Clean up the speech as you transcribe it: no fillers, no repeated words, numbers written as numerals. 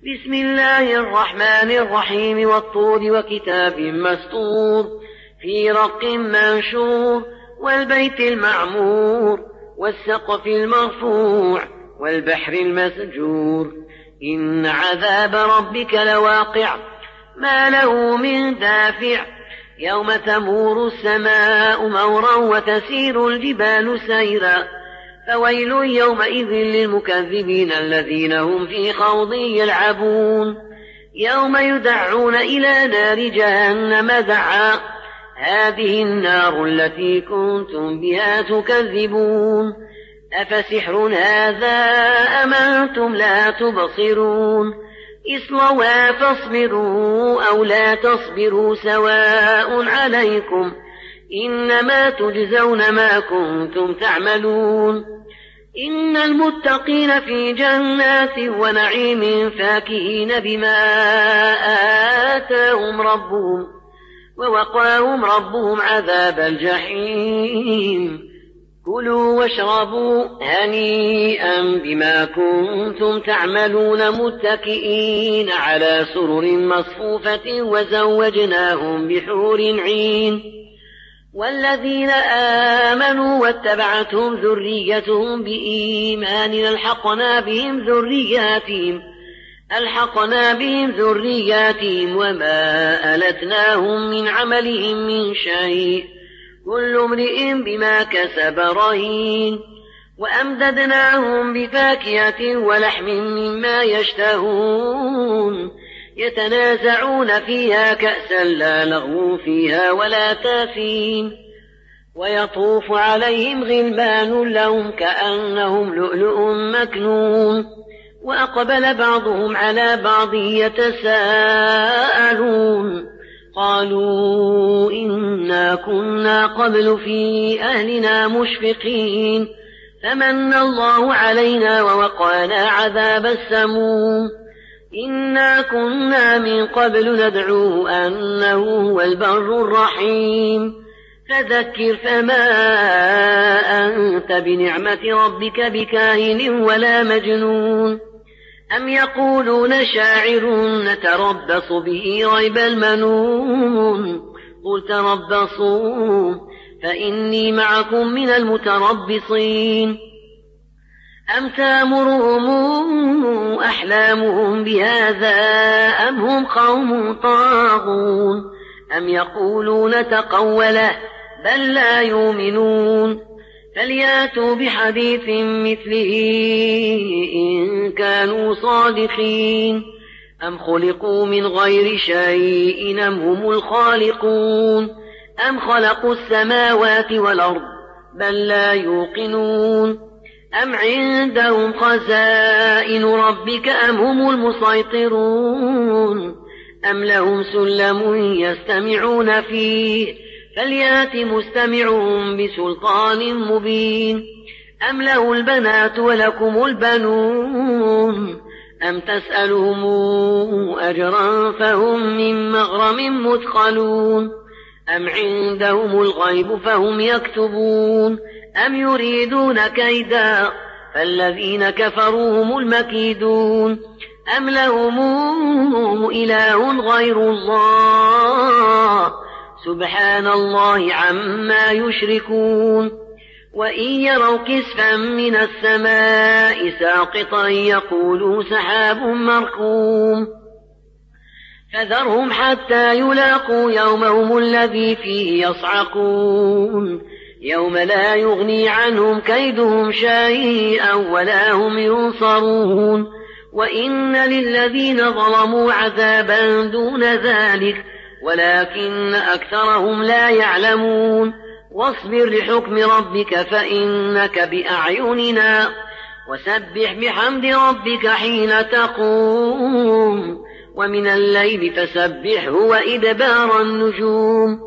بسم الله الرحمن الرحيم والطور وكتاب مسطور في رق منشور والبيت المعمور والسقف المرفوع والبحر المسجور إن عذاب ربك لواقع ما له من دافع يوم تمور السماء مورا وتسير الجبال سيرا فويل يومئذ للمكذبين الذين هم في خوض يلعبون يوم يدعون إلى نار جهنم دعا هذه النار التي كنتم بها تكذبون أفسحر هذا أم أنتم لا تبصرون اصلوها فاصبروا أو لا تصبروا سواء عليكم إنما تجزون ما كنتم تعملون إن المتقين في جنات ونعيم فاكهين بما آتاهم ربهم ووقاهم ربهم عذاب الجحيم كلوا واشربوا هنيئا بما كنتم تعملون متكئين على سرر مصفوفة وزوجناهم بحور عين والذين آمنوا واتبعتهم ذريتهم بإيمان ألحقنا بهم ذرياتهم وما ألتناهم من عملهم من شيء كل امرئ بما كسب رهين وأمددناهم بفاكهة ولحم مما يشتهون يتنازعون فيها كأسا لا لغو فيها ولا تاثيم ويطوف عليهم غلمان لهم كأنهم لؤلؤ مكنون وأقبل بعضهم على بعض يتساءلون قالوا إنا كنا قبل في أهلنا مشفقين فمن الله علينا ووقانا عذاب السموم إنا كنا من قبل ندعوه أنه هو البر الرحيم فذكر فما أنت بنعمة ربك بكاهن ولا مجنون أم يقولون شاعر نتربص به ريب المنون قل تربصوا فإني معكم من المتربصين أم تأمرهم أحلامهم بهذا أم هم قوم طاغون أم يقولون تقوله بل لا يؤمنون فلياتوا بحديث مثله إن كانوا صادقين أم خلقوا من غير شيء أم هم الخالقون أم خلقوا السماوات والأرض بل لا يوقنون أم عندهم خزائن ربك أم هم المسيطرون أم لهم سلم يستمعون فيه فليات مستمعهم بسلطان مبين أم له البنات ولكم البنون أم تسألهم أجرا فهم من مغرم مثقلون أم عندهم الغيب فهم يكتبون أم يريدون كيدا فالذين كفروا هم المكيدون أم لهم إله غير الله سبحان الله عما يشركون وإن يروا كسفا من السماء ساقطا يقولوا سحاب مركوم فذرهم حتى يلاقوا يومهم الذي فيه يصعقون يوم لا يغني عنهم كيدهم شيئا ولا هم ينصرون وإن للذين ظلموا عذابا دون ذلك ولكن أكثرهم لا يعلمون واصبر لحكم ربك فإنك بأعيننا وسبح بحمد ربك حين تقوم ومن الليل فسبحه وإدبار النجوم